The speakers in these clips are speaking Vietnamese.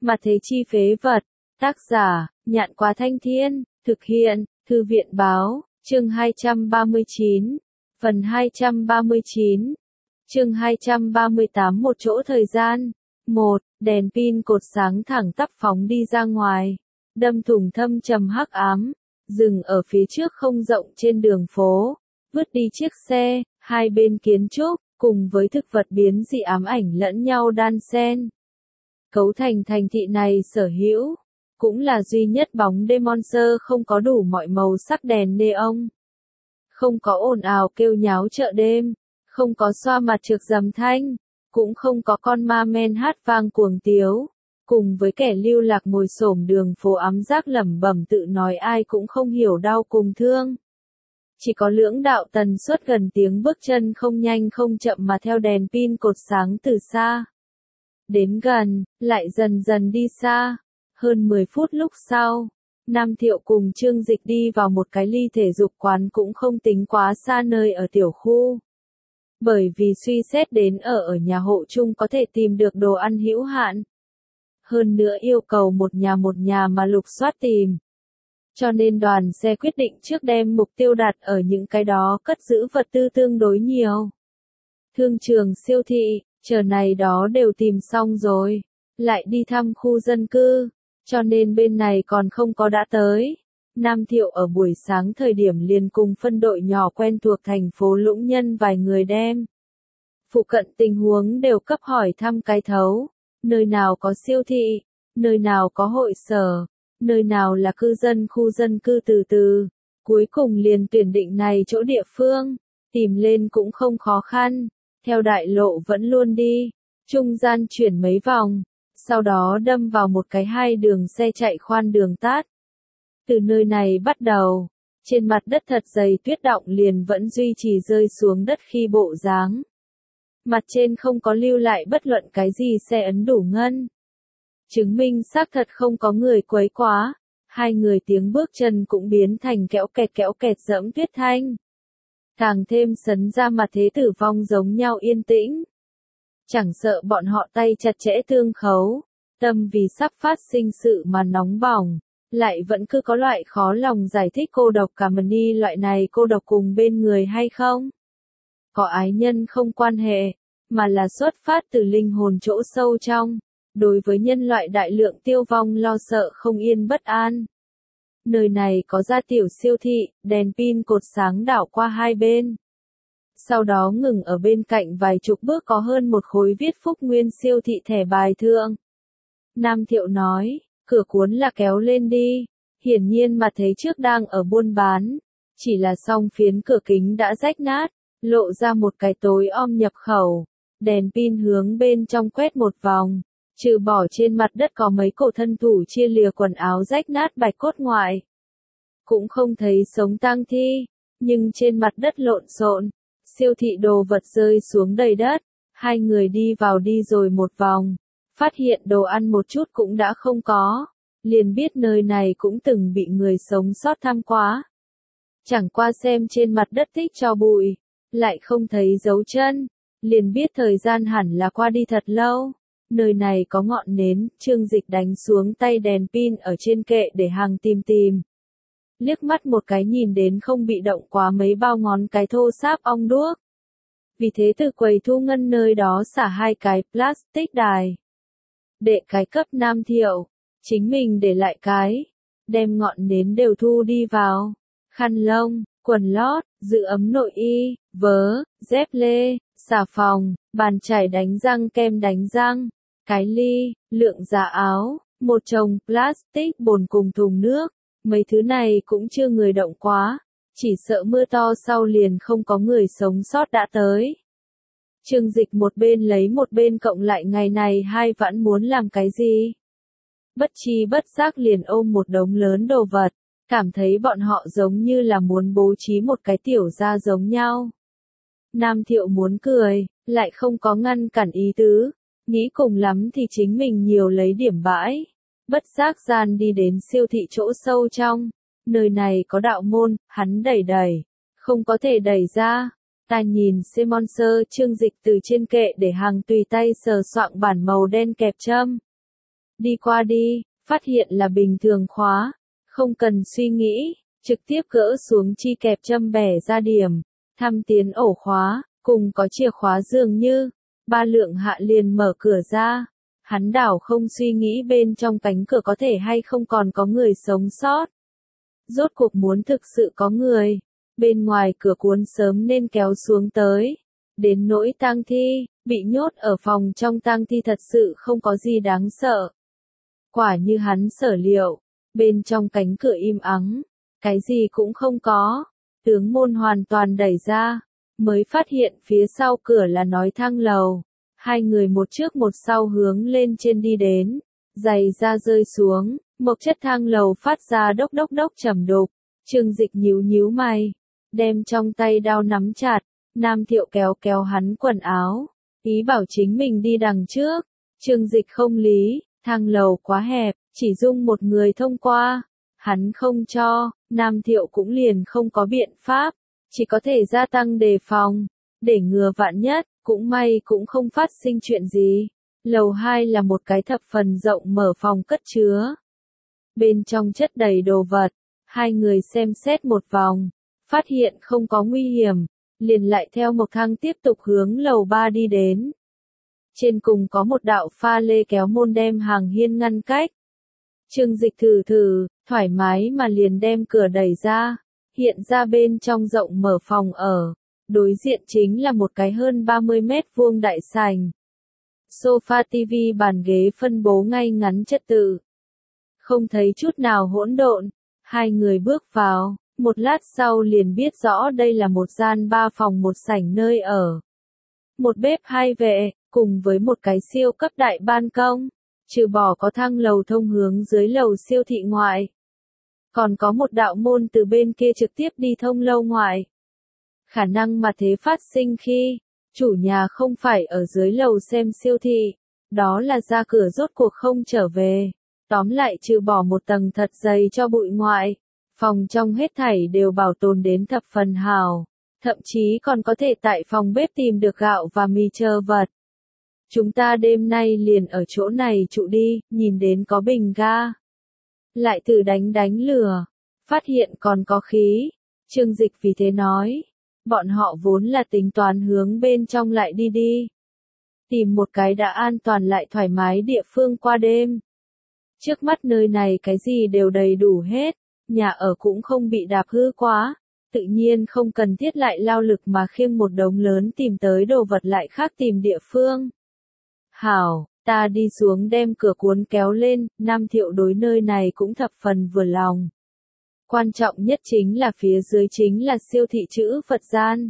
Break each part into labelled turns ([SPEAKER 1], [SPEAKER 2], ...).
[SPEAKER 1] Mà thế chi phế vật. Tác giả, Nhạn Quá Thanh Thiên, thực hiện, Thư viện Báo, chương 239, phần 239, chương 238 một chỗ thời gian. 1. Đèn pin cột sáng thẳng tắp phóng đi ra ngoài, đâm thủng thâm trầm hắc ám, dừng ở phía trước không rộng trên đường phố, vứt đi chiếc xe, hai bên kiến trúc, cùng với thực vật biến dị ám ảnh lẫn nhau đan xen. Cấu thành thành thị này sở hữu, cũng là duy nhất bóng đêm monster không có đủ mọi màu sắc đèn neon. Không có ồn ào kêu nháo chợ đêm, không có xoa mặt trược dầm thanh, cũng không có con ma men hát vang cuồng tiếu, cùng với kẻ lưu lạc ngồi xổm đường phố ám giác lẩm bẩm tự nói ai cũng không hiểu đau cùng thương. Chỉ có lưỡng đạo tần suất gần tiếng bước chân không nhanh không chậm mà theo đèn pin cột sáng từ xa. Đến gần, lại dần dần đi xa. Hơn 10 phút lúc sau, Nam Thiệu cùng Trương Dịch đi vào một cái ly thể dục quán cũng không tính quá xa nơi ở tiểu khu. Bởi vì suy xét đến ở nhà hộ chung có thể tìm được đồ ăn hữu hạn. Hơn nữa yêu cầu một nhà mà lục soát tìm. Cho nên đoàn xe quyết định trước đem mục tiêu đặt ở những cái đó cất giữ vật tư tương đối nhiều. Thương trường, siêu thị, chờ này đó đều tìm xong rồi. Lại đi thăm khu dân cư, cho nên bên này còn không có đã tới. Nam Thiệu ở buổi sáng thời điểm liền cùng phân đội nhỏ quen thuộc thành phố Lũng Nhân vài người đem phụ cận tình huống đều cấp hỏi thăm cái thấu, nơi nào có siêu thị, nơi nào có hội sở, nơi nào là cư dân khu dân cư từ. Cuối cùng liền tuyển định này chỗ địa phương, tìm lên cũng không khó khăn, theo đại lộ vẫn luôn đi, trung gian chuyển mấy vòng, sau đó đâm vào một cái hai đường xe chạy khoan đường tát. Từ nơi này bắt đầu, trên mặt đất thật dày tuyết đọng liền vẫn duy trì rơi xuống đất khi bộ dáng. Mặt trên không có lưu lại bất luận cái gì xe ấn đủ ngân. Chứng minh xác thật không có người quấy quá, hai người tiếng bước chân cũng biến thành kéo kẹt dẫm tuyết thanh. Càng thêm sấn ra mặt thế tử vong giống nhau yên tĩnh. Chẳng sợ bọn họ tay chặt chẽ thương khấu, tâm vì sắp phát sinh sự mà nóng bỏng, lại vẫn cứ có loại khó lòng giải thích cô độc cả mani loại này cô độc cùng bên người hay không. Có ái nhân không quan hệ, mà là xuất phát từ linh hồn chỗ sâu trong, đối với nhân loại đại lượng tiêu vong lo sợ không yên bất an. Nơi này có ra tiểu siêu thị, đèn pin cột sáng đảo qua hai bên. Sau đó ngừng ở bên cạnh vài chục bước có hơn một khối viết Phúc Nguyên siêu thị thẻ bài thượng. Nam Thiệu nói, cửa cuốn là kéo lên đi, hiển nhiên mà thấy trước đang ở buôn bán, chỉ là song phiến cửa kính đã rách nát, lộ ra một cái tối om nhập khẩu, đèn pin hướng bên trong quét một vòng, trừ bỏ trên mặt đất có mấy cổ thân thủ chia lìa quần áo rách nát bạch cốt ngoại. Cũng không thấy sống tang thi, nhưng trên mặt đất lộn xộn, siêu thị đồ vật rơi xuống đầy đất, hai người đi vào đi rồi một vòng, phát hiện đồ ăn một chút cũng đã không có, liền biết nơi này cũng từng bị người sống sót thăm quá. Chẳng qua xem trên mặt đất tích cho bụi, lại không thấy dấu chân, liền biết thời gian hẳn là qua đi thật lâu. Nơi này có ngọn nến, Trương Dịch đánh xuống tay đèn pin ở trên kệ để hàng tìm. Liếc mắt một cái nhìn đến không bị động quá mấy bao ngón cái thô sáp ong đuốc. Vì thế từ quầy thu ngân nơi đó xả hai cái plastic đài. Đệ cái cấp Nam Thiệu, chính mình để lại cái, đem ngọn nến đều thu đi vào. Khăn lông, quần lót, giữ ấm nội y, vớ, dép lê, xà phòng, bàn chải đánh răng kem đánh răng, cái ly, lượng giá áo, một chồng plastic bồn cùng thùng nước. Mấy thứ này cũng chưa người động quá, chỉ sợ mưa to sau liền không có người sống sót đã tới. Trương Dịch một bên lấy một bên cộng lại ngày này hai vẫn muốn làm cái gì. Bất chi bất giác liền ôm một đống lớn đồ vật, cảm thấy bọn họ giống như là muốn bố trí một cái tiểu gia giống nhau. Nam Thiệu muốn cười, lại không có ngăn cản ý tứ, nghĩ cùng lắm thì chính mình nhiều lấy điểm bãi. Bất giác gian đi đến siêu thị chỗ sâu trong, nơi này có đạo môn, hắn đẩy, không có thể đẩy ra. Ta nhìn Monster Trương Dịch từ trên kệ để hàng tùy tay sờ soạng bản màu đen kẹp châm. đi qua đi, phát hiện là bình thường khóa, không cần suy nghĩ, trực tiếp gỡ xuống chi kẹp châm bẻ ra điểm, thăm tiến ổ khóa, cùng có chìa khóa dường như, Ba Lượng Hạ liền mở cửa ra. Hắn đảo không suy nghĩ bên trong cánh cửa có thể hay không còn có người sống sót. Rốt cuộc muốn thực sự có người, bên ngoài cửa cuốn sớm nên kéo xuống tới. Đến nỗi tang thi, bị nhốt ở phòng trong tang thi thật sự không có gì đáng sợ. Quả như hắn sở liệu, bên trong cánh cửa im ắng, cái gì cũng không có. Tướng môn hoàn toàn đẩy ra, mới phát hiện phía sau cửa là nói thang lầu. Hai người một trước một sau hướng lên trên đi đến, giày da rơi xuống, mộc chất thang lầu phát ra đốc đốc đốc trầm đục. Trương Dịch nhíu nhíu mày, đem trong tay đao nắm chặt, Nam Thiệu kéo kéo hắn quần áo, ý bảo chính mình đi đằng trước. Trương Dịch không lý, thang lầu quá hẹp, chỉ dung một người thông qua. Hắn không cho, Nam Thiệu cũng liền không có biện pháp, chỉ có thể gia tăng đề phòng, để ngừa vạn nhất. Cũng may cũng không phát sinh chuyện gì. Lầu 2 là một cái thập phần rộng mở phòng cất chứa. Bên trong chất đầy đồ vật, hai người xem xét một vòng, phát hiện không có nguy hiểm, liền lại theo một thang tiếp tục hướng lầu 3 đi đến. Trên cùng có một đạo pha lê kéo môn đem hàng hiên ngăn cách. Trương Dịch thử, thoải mái mà liền đem cửa đẩy ra, hiện ra bên trong rộng mở phòng ở. Đối diện chính là một cái hơn 30 mét vuông đại sảnh. Sofa TV bàn ghế phân bố ngay ngắn trật tự. Không thấy chút nào hỗn độn. Hai người bước vào, một lát sau liền biết rõ đây là một gian 3 phòng một sảnh nơi ở. Một bếp hai vệ, cùng với một cái siêu cấp đại ban công. Trừ bỏ có thang lầu thông hướng dưới lầu siêu thị ngoại. Còn có một đạo môn từ bên kia trực tiếp đi thông lâu ngoại. Khả năng mà thế phát sinh khi, chủ nhà không phải ở dưới lầu xem siêu thị, đó là ra cửa rốt cuộc không trở về. Tóm lại trừ bỏ một tầng thật dày cho bụi ngoại, phòng trong hết thảy đều bảo tồn đến thập phần hảo, thậm chí còn có thể tại phòng bếp tìm được gạo và mì chờ vật. Chúng ta đêm nay liền ở chỗ này trụ đi, nhìn đến có bình ga. Lại thử đánh lửa, phát hiện còn có khí. Trương Dịch vì thế nói. Bọn họ vốn là tính toán hướng bên trong lại đi. Tìm một cái đã an toàn lại thoải mái địa phương qua đêm. Trước mắt nơi này cái gì đều đầy đủ hết, nhà ở cũng không bị đạp hư quá, tự nhiên không cần thiết lại lao lực mà khiêng một đống lớn tìm tới đồ vật lại khác tìm địa phương. Hảo, ta đi xuống đem cửa cuốn kéo lên, Nam Thiệu đối nơi này cũng thập phần vừa lòng. Quan trọng nhất chính là phía dưới chính là siêu thị chữ Phật gian.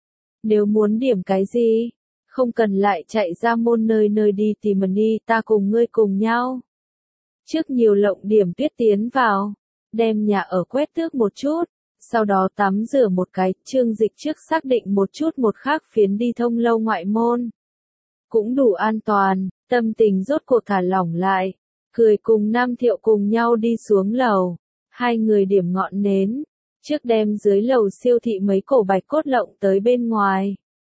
[SPEAKER 1] Nếu muốn điểm cái gì, không cần lại chạy ra môn nơi đi tìm đi, ta cùng ngươi cùng nhau. Trước nhiều lộng điểm tuyết tiến vào, đem nhà ở quét tước một chút, sau đó tắm rửa một cái. Trương Dịch trước xác định một chút một khác phiến đi thông lâu ngoại môn. Cũng đủ an toàn, tâm tình rốt cuộc thả lỏng lại, cười cùng Nam Thiệu cùng nhau đi xuống lầu. Hai người điểm ngọn nến, trước đem dưới lầu siêu thị mấy cổ bạch cốt lộng tới bên ngoài.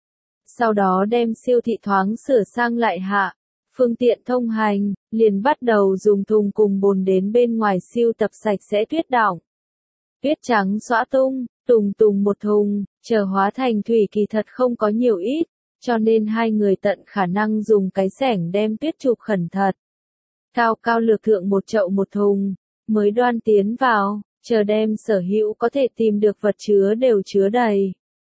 [SPEAKER 1] Sau đó đem siêu thị thoáng sửa sang lại hạ, phương tiện thông hành, liền bắt đầu dùng thùng cùng bồn đến bên ngoài siêu tập sạch sẽ tuyết đọng. Tuyết trắng xõa tung, tùng một thùng, chờ hóa thành thủy kỳ thật không có nhiều ít, cho nên hai người tận khả năng dùng cái xẻng đem tuyết chụp khẩn thật. Cao lược thượng một chậu một thùng. Mới đoan tiến vào, chờ đem sở hữu có thể tìm được vật chứa đều chứa đầy.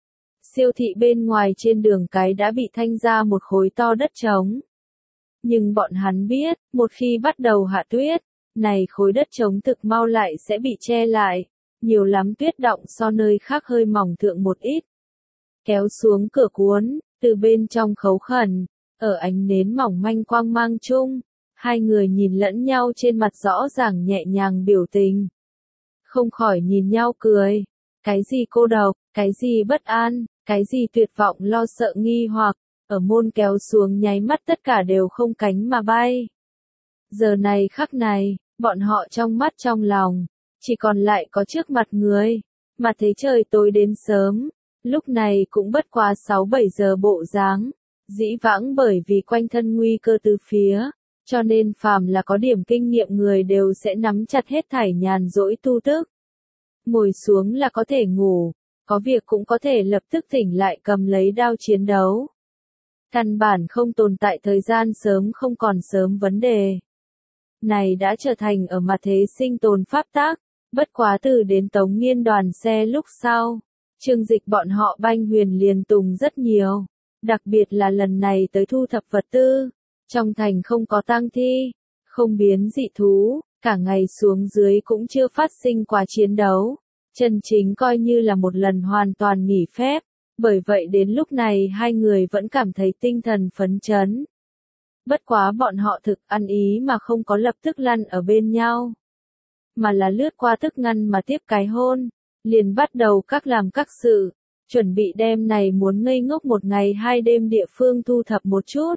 [SPEAKER 1] Siêu thị bên ngoài trên đường cái đã bị thanh ra một khối to đất trống. Nhưng bọn hắn biết, một khi bắt đầu hạ tuyết, này khối đất trống thực mau lại sẽ bị che lại, nhiều lắm tuyết đọng so nơi khác hơi mỏng thượng một ít. Kéo xuống cửa cuốn, từ bên trong khấu khẩn, ở ánh nến mỏng manh quang mang chung. Hai người nhìn lẫn nhau trên mặt rõ ràng nhẹ nhàng biểu tình. Không khỏi nhìn nhau cười. Cái gì cô độc, cái gì bất an, cái gì tuyệt vọng lo sợ nghi hoặc, ở môn kéo xuống nháy mắt tất cả đều không cánh mà bay. Giờ này khắc này, bọn họ trong mắt trong lòng, chỉ còn lại có trước mặt người, mà thấy trời tối đến sớm, lúc này cũng bất quá 6-7 giờ bộ dáng, dĩ vãng bởi vì quanh thân nguy cơ từ phía. Cho nên phàm là có điểm kinh nghiệm người đều sẽ nắm chặt hết thảy nhàn rỗi tu tức. Ngồi xuống là có thể ngủ, có việc cũng có thể lập tức tỉnh lại cầm lấy đao chiến đấu. Căn bản không tồn tại thời gian sớm không còn sớm vấn đề. Này đã trở thành ở mặt thế sinh tồn pháp tắc, bất quá từ đến Tống Nghiên đoàn xe lúc sau. Chương Dịch bọn họ Banh Huyền liền tùng rất nhiều, đặc biệt là lần này tới thu thập vật tư. Trong thành không có tang thi, không biến dị thú, cả ngày xuống dưới cũng chưa phát sinh quá chiến đấu. Chân chính coi như là một lần hoàn toàn nghỉ phép, bởi vậy đến lúc này hai người vẫn cảm thấy tinh thần phấn chấn. Bất quá bọn họ thực ăn ý mà không có lập tức lăn ở bên nhau, mà là lướt qua thức ngăn mà tiếp cái hôn, liền bắt đầu các làm các sự, chuẩn bị đêm này muốn ngây ngốc một ngày hai đêm địa phương thu thập một chút.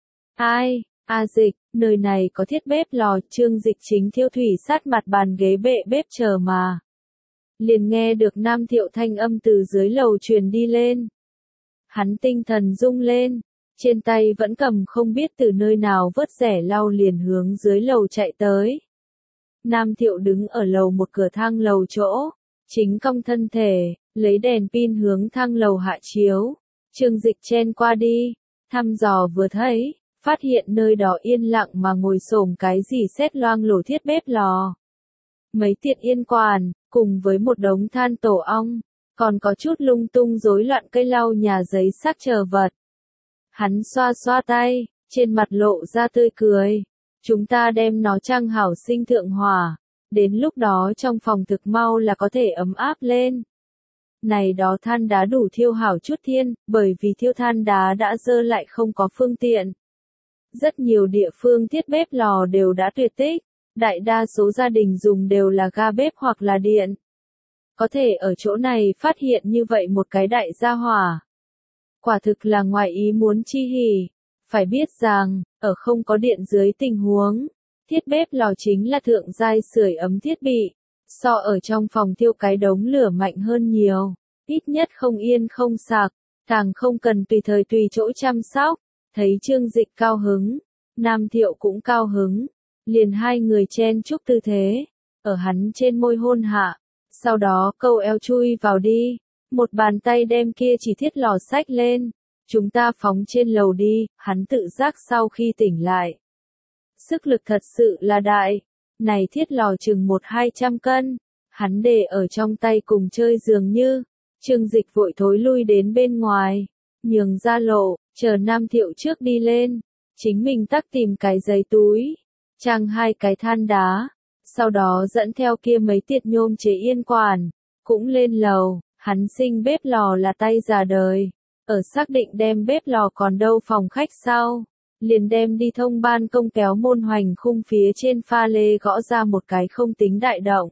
[SPEAKER 1] Ai, Dịch, nơi này có thiết bếp lò, Chương Dịch chính thiêu thủy sát mặt bàn ghế bệ bếp chờ mà. Liền nghe được Nam Thiệu thanh âm từ dưới lầu truyền đi lên. Hắn tinh thần rung lên, trên tay vẫn cầm không biết từ nơi nào vớt rẻ lau liền hướng dưới lầu chạy tới. Nam Thiệu đứng ở lầu một cửa thang lầu chỗ, chính cong thân thể, lấy đèn pin hướng thang lầu hạ chiếu. Chương Dịch chen qua đi, thăm dò vừa thấy, phát hiện nơi đó yên lặng mà ngồi xổm cái gì xét loang lổ thiết bếp lò. Mấy tiện yên quản, cùng với một đống than tổ ong, còn có chút lung tung rối loạn cây lau nhà giấy sắc chờ vật. Hắn xoa xoa tay, trên mặt lộ ra tươi cười. Chúng ta đem nó trang hảo sinh thượng hỏa, đến lúc đó trong phòng thực mau là có thể ấm áp lên. Này đó than đá đủ thiêu hảo chút thiên, bởi vì thiêu than đá đã dơ lại không có phương tiện. Rất nhiều địa phương thiết bếp lò đều đã tuyệt tích, đại đa số gia đình dùng đều là ga bếp hoặc là điện. Có thể ở chỗ này phát hiện như vậy một cái đại gia hỏa. Quả thực là ngoài ý muốn chi hỉ. Phải biết rằng, ở không có điện dưới tình huống, thiết bếp lò chính là thượng giai sưởi ấm thiết bị, so ở trong phòng thiêu cái đống lửa mạnh hơn nhiều, ít nhất không yên không sạc, càng không cần tùy thời tùy chỗ chăm sóc. Thấy Chương Dịch cao hứng, Nam Thiệu cũng cao hứng, liền hai người chen chúc tư thế, ở hắn trên môi hôn hạ, sau đó câu eo chui vào đi, một bàn tay đem kia chỉ thiết lò xách lên. Chúng ta phóng trên lầu đi, hắn tự giác sau khi tỉnh lại. Sức lực thật sự là đại, này thiết lò chừng 100-200 cân, hắn để ở trong tay cùng chơi dường như. Chương Dịch vội thối lui đến bên ngoài, nhường ra lộ, chờ Nam Thiệu trước đi lên, chính mình tắc tìm cái giấy túi, trang hai cái than đá, sau đó dẫn theo kia mấy tiệt nhôm chế yên quản, cũng lên lầu. Hắn sinh bếp lò là tay già đời. Ở xác định đem bếp lò còn đâu phòng khách sau, liền đem đi thông ban công kéo môn hoành khung phía trên pha lê gõ ra một cái không tính đại động.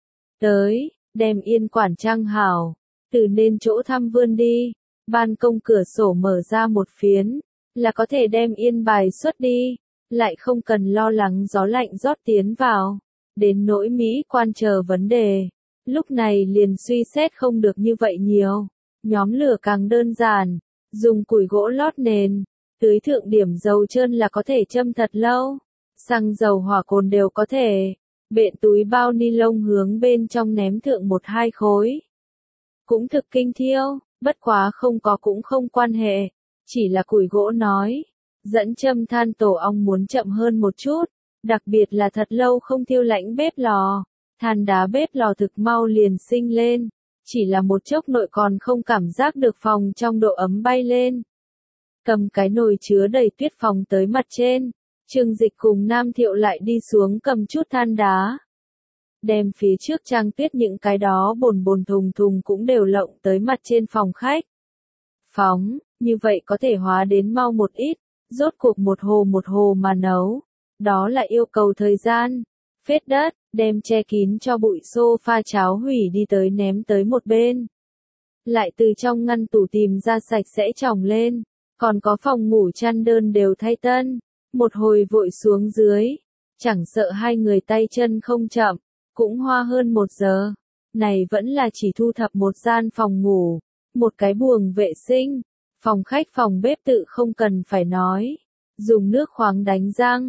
[SPEAKER 1] Tới, đem yên quản trang hảo, từ nên chỗ thăm vươn đi, ban công cửa sổ mở ra một phiến, là có thể đem yên bài xuất đi, lại không cần lo lắng gió lạnh rót tiến vào, đến nỗi mỹ quan chờ vấn đề. Lúc này liền suy xét không được như vậy nhiều. Nhóm lửa càng đơn giản, dùng củi gỗ lót nền, tưới thượng điểm dầu trơn là có thể châm thật lâu. Xăng dầu hỏa cồn đều có thể. Bện túi bao ni lông hướng bên trong ném thượng 1-2 khối. Cũng thực kinh thiêu, bất quá không có cũng không quan hệ. Chỉ là củi gỗ nói. Dẫn châm than tổ ong muốn chậm hơn một chút. Đặc biệt là thật lâu không thiêu lãnh bếp lò. Than đá bếp lò thực mau liền sinh lên. Chỉ là một chốc nội còn không cảm giác được phòng trong độ ấm bay lên. Cầm cái nồi chứa đầy tuyết phòng tới mặt trên. Chương Dịch cùng Nam Thiệu lại đi xuống cầm chút than đá. Đem phía trước trang tuyết những cái đó bồn thùng thùng cũng đều lộng tới mặt trên phòng khách. Phóng, như vậy có thể hóa đến mau một ít. Rốt cuộc một hồ mà nấu. Đó là yêu cầu thời gian. Phết đất, đem che kín cho bụi sofa cháo hủy đi tới ném tới một bên. Lại từ trong ngăn tủ tìm ra sạch sẽ tròng lên, còn có phòng ngủ chăn đơn đều thay tân. Một hồi vội xuống dưới, chẳng sợ hai người tay chân không chậm, cũng hoa hơn 1 giờ. Này vẫn là chỉ thu thập một gian phòng ngủ, một cái buồng vệ sinh, phòng khách phòng bếp tự không cần phải nói. Dùng nước khoáng đánh răng.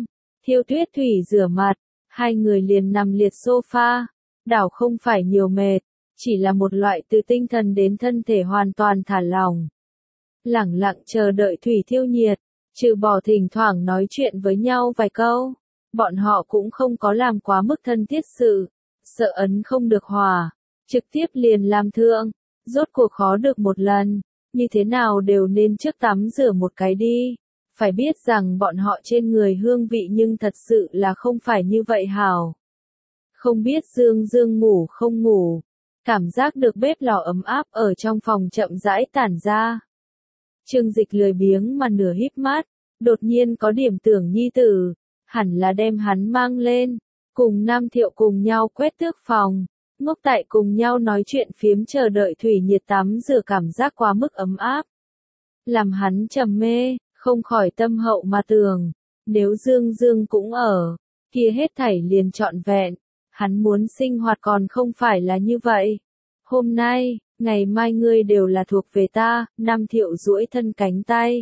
[SPEAKER 1] Thiêu Tuyết Thủy rửa mặt, hai người liền nằm liệt sofa, đảo không phải nhiều mệt, chỉ là một loại từ tinh thần đến thân thể hoàn toàn thả lỏng. Lẳng lặng chờ đợi thủy thiêu nhiệt, trừ bỏ thỉnh thoảng nói chuyện với nhau vài câu, bọn họ cũng không có làm quá mức thân thiết sự, sợ ấn không được hòa, trực tiếp liền làm thượng, rốt cuộc khó được một lần, như thế nào đều nên trước tắm rửa một cái đi. Phải biết rằng bọn họ trên người hương vị nhưng thật sự là không phải như vậy hảo. Không biết Dương Dương ngủ không ngủ, cảm giác được bếp lò ấm áp ở trong phòng chậm rãi tản ra. Trương Dịch lười biếng mà nửa híp mắt, đột nhiên có điểm tưởng nhi tử, hẳn là đem hắn mang lên, cùng Nam Thiệu cùng nhau quét tước phòng, ngốc tại cùng nhau nói chuyện phiếm chờ đợi thủy nhiệt tắm rửa cảm giác quá mức ấm áp. Làm hắn trầm mê, không khỏi tâm hậu mà tưởng, nếu Dương Dương cũng ở, kia hết thảy liền trọn vẹn, hắn muốn sinh hoạt còn không phải là như vậy. Hôm nay, ngày mai ngươi đều là thuộc về ta, Nam Thiệu duỗi thân cánh tay.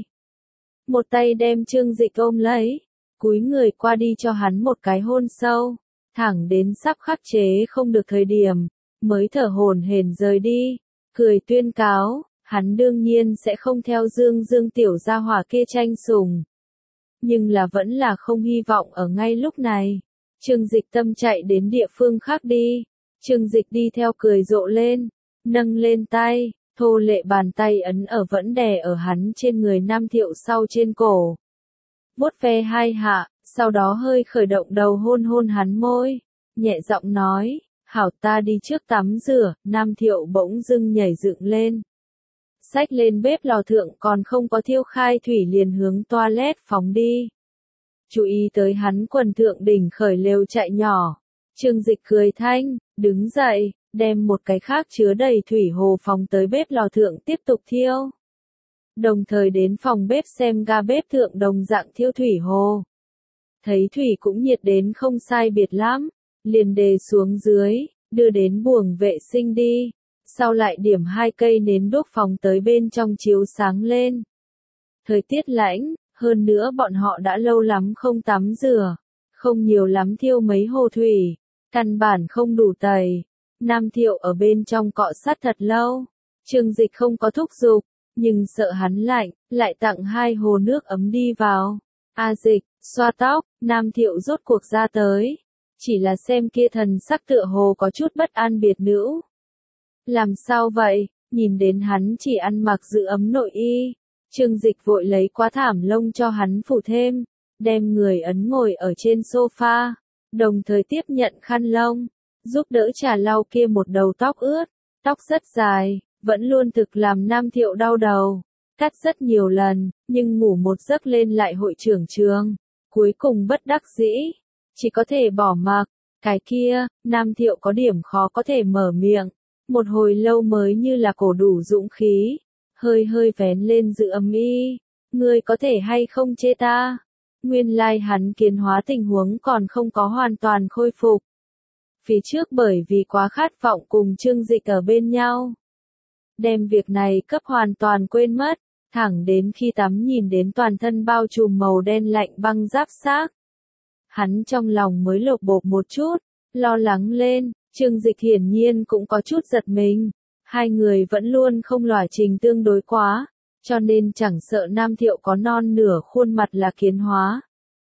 [SPEAKER 1] Một tay đem Trương Dịch ôm lấy, cúi người qua đi cho hắn một cái hôn sâu, thẳng đến sắp khắc chế không được thời điểm, mới thở hổn hển rời đi, cười tuyên cáo, hắn đương nhiên sẽ không theo Dương Dương tiểu gia hỏa kia tranh sủng. Nhưng là vẫn là không hy vọng ở ngay lúc này. Trương Dịch tâm chạy đến địa phương khác đi. Trương Dịch đi theo cười rộ lên, nâng lên tay, thô lệ bàn tay ấn ở vẫn đè ở hắn trên người Nam Thiệu sau trên cổ. Vuốt ve hai hạ, sau đó hơi khởi động đầu hôn hôn hắn môi, nhẹ giọng nói, hảo ta đi trước tắm rửa. Nam Thiệu bỗng dưng nhảy dựng lên. Xách lên bếp lò thượng còn không có thiêu khai thủy liền hướng toilet phóng đi. Chú ý tới hắn quần thượng đỉnh khởi lều chạy nhỏ. Trương Dịch cười thanh, đứng dậy, đem một cái khác chứa đầy thủy hồ phóng tới bếp lò thượng tiếp tục thiêu. Đồng thời đến phòng bếp xem ga bếp thượng đồng dạng thiêu thủy hồ. Thấy thủy cũng nhiệt đến không sai biệt lắm, liền đề xuống dưới, đưa đến buồng vệ sinh đi. Sau lại điểm 2 cây nến đốt phòng tới bên trong chiếu sáng lên. Thời tiết lạnh, hơn nữa bọn họ đã lâu lắm không tắm rửa, không nhiều lắm thiêu mấy hồ thủy, căn bản không đủ tẩy. Nam Thiệu ở bên trong cọ sát thật lâu, Trương Dịch không có thúc giục, nhưng sợ hắn lạnh, lại tặng 2 hồ nước ấm đi vào. A Dịch, xoa tóc, Nam Thiệu rốt cuộc ra tới, chỉ là xem kia thần sắc tựa hồ có chút bất an biệt nữ. Làm sao vậy, nhìn đến hắn chỉ ăn mặc giữ ấm nội y, Trương Dịch vội lấy quá thảm lông cho hắn phủ thêm, đem người ấn ngồi ở trên sofa, đồng thời tiếp nhận khăn lông, giúp đỡ trà lau kia một đầu tóc ướt, tóc rất dài, vẫn luôn thực làm Nam Thiệu đau đầu, cắt rất nhiều lần, nhưng ngủ một giấc lên lại hội trưởng trường, cuối cùng bất đắc dĩ, chỉ có thể bỏ mặc. Cái kia, Nam Thiệu có điểm khó có thể mở miệng. Một hồi lâu mới như là cổ đủ dũng khí, hơi hơi vén lên giữ ấm y, ngươi có thể hay không chê ta? Nguyên lai hắn kiến hóa tình huống còn không có hoàn toàn khôi phục. Phía trước bởi vì quá khát vọng cùng Trương Dịch ở bên nhau, đem việc này cấp hoàn toàn quên mất, thẳng đến khi tắm nhìn đến toàn thân bao trùm màu đen lạnh băng giáp xác. Hắn trong lòng mới lột bột một chút, lo lắng lên. Trương Dịch hiển nhiên cũng có chút giật mình, hai người vẫn luôn không lỏa trình tương đối quá, cho nên chẳng sợ Nam Thiệu có non nửa khuôn mặt là kiến hóa.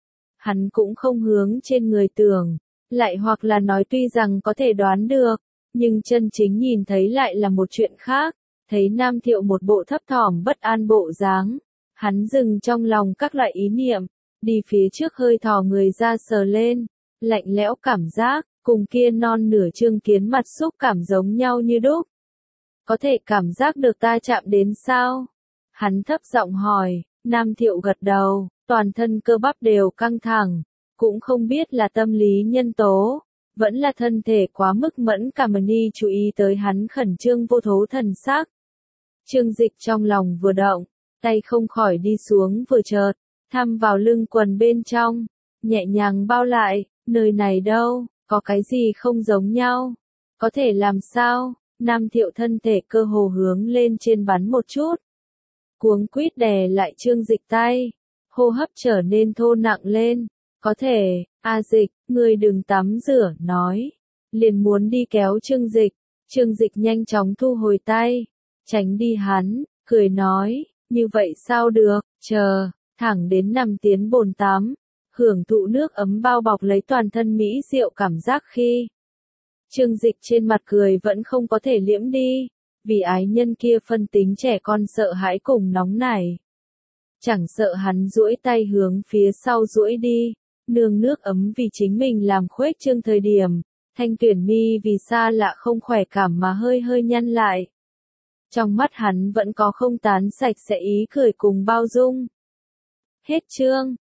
[SPEAKER 1] Hắn cũng không hướng trên người tưởng, lại hoặc là nói tuy rằng có thể đoán được, nhưng chân chính nhìn thấy lại là một chuyện khác, thấy Nam Thiệu một bộ thấp thỏm bất an bộ dáng, hắn dừng trong lòng các loại ý niệm, đi phía trước hơi thò người ra sờ lên, lạnh lẽo cảm giác. Cùng kia non nửa Trương Kiến mặt xúc cảm giống nhau như đúc. Có thể cảm giác được ta chạm đến sao? Hắn thấp giọng hỏi, Nam Thiệu gật đầu, toàn thân cơ bắp đều căng thẳng, cũng không biết là tâm lý nhân tố, vẫn là thân thể quá mức mẫn cảm ni chú ý tới hắn khẩn trương vô thố thần sắc. Trương Dịch trong lòng vừa động, tay không khỏi đi xuống vừa chợt, thăm vào lưng quần bên trong, nhẹ nhàng bao lại, nơi này đâu? Có cái gì không giống nhau? Có thể làm sao? Nam Thiệu thân thể cơ hồ hướng lên trên bắn một chút. Cuống quýt đè lại Trương Dịch tay. Hô hấp trở nên thô nặng lên. Có thể, A Dịch, ngươi đừng tắm rửa, nói. Liền muốn đi kéo Trương Dịch. Trương Dịch nhanh chóng thu hồi tay, tránh đi hắn, cười nói, như vậy sao được, chờ, thẳng đến nằm tiến bồn tắm, hưởng thụ nước ấm bao bọc lấy toàn thân mỹ diệu cảm giác khi. Trương Dịch trên mặt cười vẫn không có thể liễm đi, vì ái nhân kia phân tính trẻ con sợ hãi cùng nóng nảy. Chẳng sợ hắn duỗi tay hướng phía sau duỗi đi, nương nước ấm vì chính mình làm khuếch trương thời điểm, Thanh Tuyển mi vì xa lạ không khỏe cảm mà hơi hơi nhăn lại. Trong mắt hắn vẫn có không tán sạch sẽ ý cười cùng bao dung. Hết chương.